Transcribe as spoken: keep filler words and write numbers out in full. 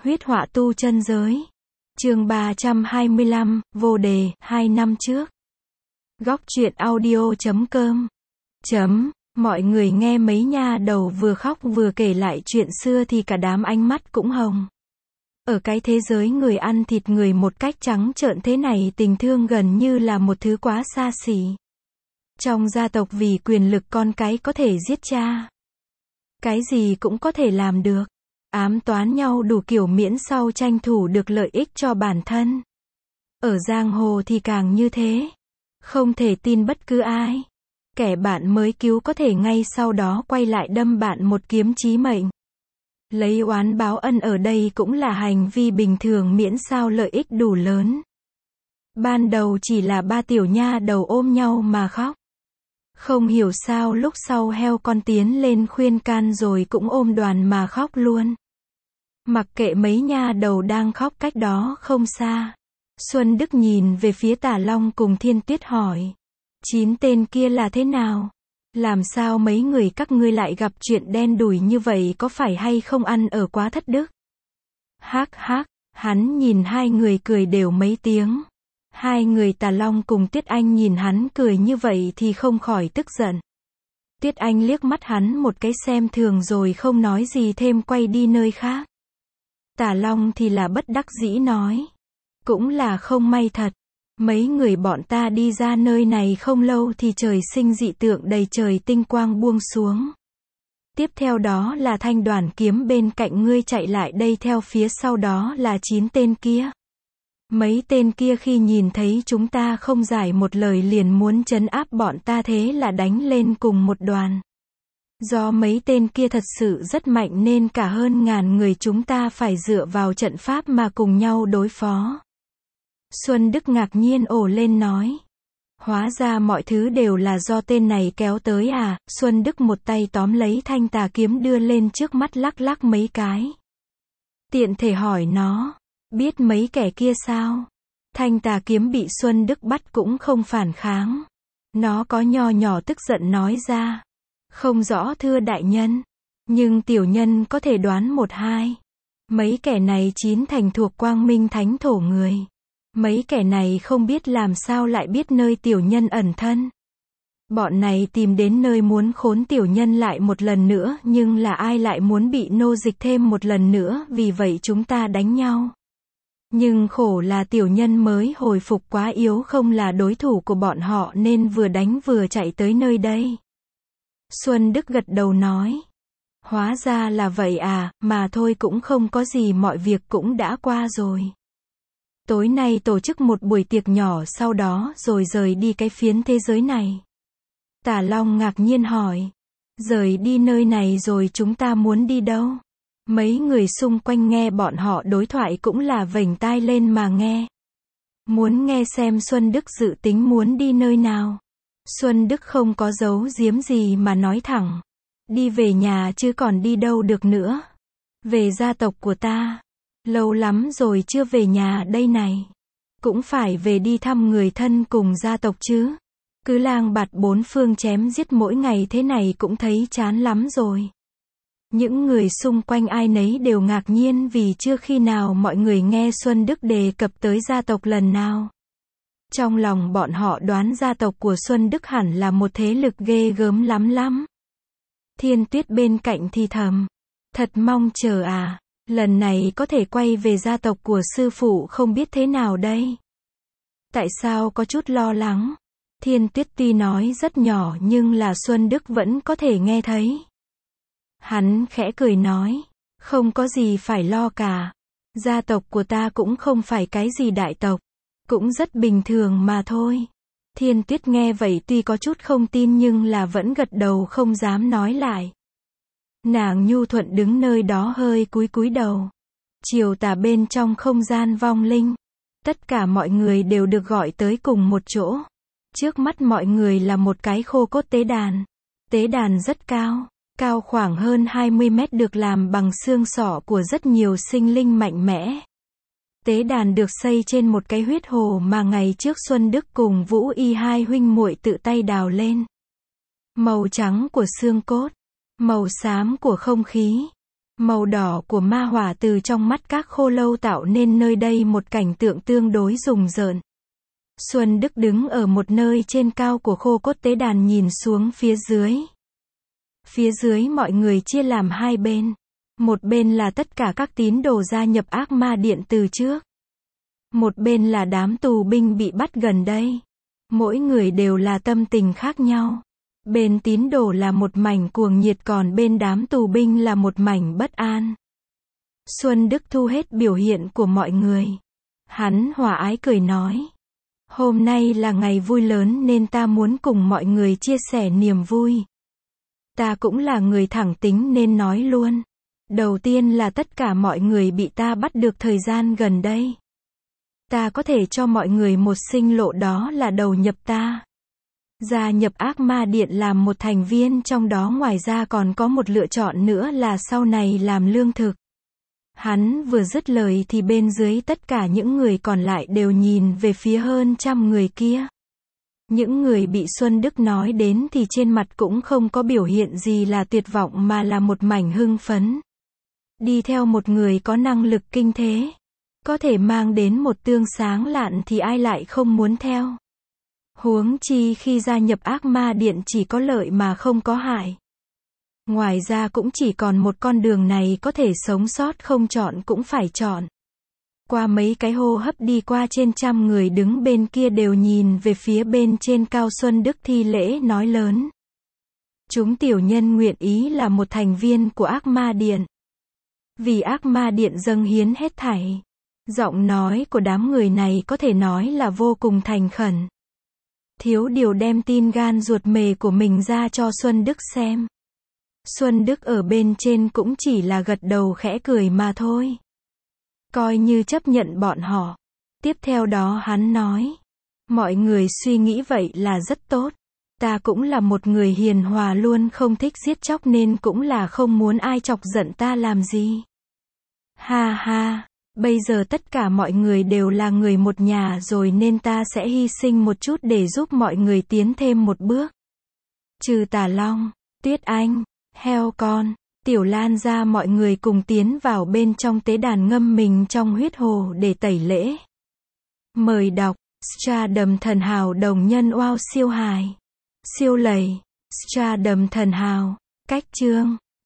Huyết họa tu chân giới. Chương ba trăm hai mươi lăm, vô đề, hai năm trước. Góc truyện audio chấm com. Chấm, mọi người nghe mấy nha đầu vừa khóc vừa kể lại chuyện xưa thì cả đám ánh mắt cũng hồng. Ở cái thế giới người ăn thịt người một cách trắng trợn thế này, tình thương gần như là một thứ quá xa xỉ. Trong gia tộc vì quyền lực con cái có thể giết cha. Cái gì cũng có thể làm được. Ám toán nhau đủ kiểu miễn sau tranh thủ được lợi ích cho bản thân. Ở giang hồ thì càng như thế. Không thể tin bất cứ ai. Kẻ bạn mới cứu có thể ngay sau đó quay lại đâm bạn một kiếm chí mệnh. Lấy oán báo ân ở đây cũng là hành vi bình thường miễn sao lợi ích đủ lớn. Ban đầu chỉ là ba tiểu nha đầu ôm nhau mà khóc. Không hiểu sao lúc sau heo con tiến lên khuyên can rồi cũng ôm đoàn mà khóc luôn. Mặc kệ mấy nha đầu đang khóc cách đó không xa. Xuân Đức nhìn về phía Tả Long cùng Thiên Tuyết hỏi. Chín tên kia là thế nào? Làm sao mấy người các ngươi lại gặp chuyện đen đủi như vậy, có phải hay không ăn ở quá thất đức? Hắc hắc, hắn nhìn hai người cười đều mấy tiếng. Hai người Tà Long cùng Tuyết Anh nhìn hắn cười như vậy thì không khỏi tức giận. Tuyết Anh liếc mắt hắn một cái xem thường rồi không nói gì thêm quay đi nơi khác. Tà Long thì là bất đắc dĩ nói. Cũng là không may thật. Mấy người bọn ta đi ra nơi này không lâu thì trời sinh dị tượng đầy trời tinh quang buông xuống. Tiếp theo đó là thanh đoàn kiếm bên cạnh ngươi chạy lại đây, theo phía sau đó là chín tên kia. Mấy tên kia khi nhìn thấy chúng ta không giải một lời liền muốn trấn áp bọn ta, thế là đánh lên cùng một đoàn. Do mấy tên kia thật sự rất mạnh nên cả hơn ngàn người chúng ta phải dựa vào trận pháp mà cùng nhau đối phó. Xuân Đức ngạc nhiên ồ lên nói. Hóa ra mọi thứ đều là do tên này kéo tới à? Xuân Đức một tay tóm lấy thanh tà kiếm đưa lên trước mắt lắc lắc mấy cái. Tiện thể hỏi nó. Biết mấy kẻ kia sao? Thanh tà kiếm bị Xuân Đức bắt cũng không phản kháng. Nó có nho nhỏ tức giận nói ra. Không rõ thưa đại nhân. Nhưng tiểu nhân có thể đoán một hai. Mấy kẻ này chín thành thuộc Quang Minh Thánh Thổ người. Mấy kẻ này không biết làm sao lại biết nơi tiểu nhân ẩn thân. Bọn này tìm đến nơi muốn khốn tiểu nhân lại một lần nữa, nhưng là ai lại muốn bị nô dịch thêm một lần nữa, vì vậy chúng ta đánh nhau. Nhưng khổ là tiểu nhân mới hồi phục quá yếu, không là đối thủ của bọn họ nên vừa đánh vừa chạy tới nơi đây. Xuân Đức gật đầu nói. Hóa ra là vậy à, mà thôi cũng không có gì, mọi việc cũng đã qua rồi. Tối nay tổ chức một buổi tiệc nhỏ sau đó rồi rời đi cái phiến thế giới này. Tả Long ngạc nhiên hỏi. Rời đi nơi này rồi chúng ta muốn đi đâu? Mấy người xung quanh nghe bọn họ đối thoại cũng là vểnh tai lên mà nghe. Muốn nghe xem Xuân Đức dự tính muốn đi nơi nào. Xuân Đức không có giấu giếm gì mà nói thẳng. Đi về nhà chứ còn đi đâu được nữa. Về gia tộc của ta. Lâu lắm rồi chưa về nhà đây này. Cũng phải về đi thăm người thân cùng gia tộc chứ. Cứ lang bạt bốn phương chém giết mỗi ngày thế này cũng thấy chán lắm rồi. Những người xung quanh ai nấy đều ngạc nhiên vì chưa khi nào mọi người nghe Xuân Đức đề cập tới gia tộc lần nào. Trong lòng bọn họ đoán gia tộc của Xuân Đức hẳn là một thế lực ghê gớm lắm lắm. Thiên Tuyết bên cạnh thì thầm. Thật mong chờ à. Lần này có thể quay về gia tộc của sư phụ không biết thế nào đây. Tại sao có chút lo lắng. Thiên Tuyết tuy nói rất nhỏ nhưng là Xuân Đức vẫn có thể nghe thấy. Hắn khẽ cười nói. Không có gì phải lo cả. Gia tộc của ta cũng không phải cái gì đại tộc. Cũng rất bình thường mà thôi. Thiên Tuyết nghe vậy tuy có chút không tin nhưng là vẫn gật đầu không dám nói lại. Nàng nhu thuận đứng nơi đó hơi cúi cúi đầu. Chiều tà bên trong không gian vong linh. Tất cả mọi người đều được gọi tới cùng một chỗ. Trước mắt mọi người là một cái khô cốt tế đàn. Tế đàn rất cao. Cao khoảng hơn hai mươi mét, được làm bằng xương sọ của rất nhiều sinh linh mạnh mẽ. Tế đàn được xây trên một cái huyết hồ mà ngày trước Xuân Đức cùng Vũ Y hai huynh muội tự tay đào lên. Màu trắng của xương cốt. Màu xám của không khí. Màu đỏ của ma hỏa từ trong mắt các khô lâu tạo nên nơi đây một cảnh tượng tương đối rùng rợn. Xuân Đức đứng ở một nơi trên cao của khô cốt tế đàn nhìn xuống phía dưới. Phía dưới mọi người chia làm hai bên. Một bên là tất cả các tín đồ gia nhập ác ma điện từ trước. Một bên là đám tù binh bị bắt gần đây. Mỗi người đều là tâm tình khác nhau. Bên tín đồ là một mảnh cuồng nhiệt còn bên đám tù binh là một mảnh bất an. Xuân Đức thu hết biểu hiện của mọi người. Hắn hòa ái cười nói. Hôm nay là ngày vui lớn nên ta muốn cùng mọi người chia sẻ niềm vui. Ta cũng là người thẳng tính nên nói luôn. Đầu tiên là tất cả mọi người bị ta bắt được thời gian gần đây. Ta có thể cho mọi người một sinh lộ, đó là đầu nhập ta. Gia nhập ác ma điện làm một thành viên trong đó, ngoài ra còn có một lựa chọn nữa là sau này làm lương thực. Hắn vừa dứt lời thì bên dưới tất cả những người còn lại đều nhìn về phía hơn trăm người kia. Những người bị Xuân Đức nói đến thì trên mặt cũng không có biểu hiện gì là tuyệt vọng mà là một mảnh hưng phấn. Đi theo một người có năng lực kinh thế, có thể mang đến một tương sáng lạn thì ai lại không muốn theo. Huống chi khi gia nhập ác ma điện chỉ có lợi mà không có hại. Ngoài ra cũng chỉ còn một con đường này có thể sống sót, không chọn cũng phải chọn. Qua mấy cái hô hấp đi qua, trên trăm người đứng bên kia đều nhìn về phía bên trên cao. Xuân Đức thi lễ nói lớn. Chúng tiểu nhân nguyện ý là một thành viên của ác ma điện. Vì ác ma điện dâng hiến hết thảy. Giọng nói của đám người này có thể nói là vô cùng thành khẩn. Thiếu điều đem tin gan ruột mề của mình ra cho Xuân Đức xem. Xuân Đức ở bên trên cũng chỉ là gật đầu khẽ cười mà thôi. Coi như chấp nhận bọn họ. Tiếp theo đó hắn nói. Mọi người suy nghĩ vậy là rất tốt. Ta cũng là một người hiền hòa, luôn không thích giết chóc nên cũng là không muốn ai chọc giận ta làm gì. Ha ha, bây giờ tất cả mọi người đều là người một nhà rồi nên ta sẽ hy sinh một chút để giúp mọi người tiến thêm một bước. Trừ Tà Long, Tuyết Anh, Heo Con, Tiểu Lan ra, mọi người cùng tiến vào bên trong tế đàn ngâm mình trong huyết hồ để tẩy lễ. Mời đọc, Stardom thần hào đồng nhân wow siêu hài. Siêu lầy, Stardom thần hào, cách chương.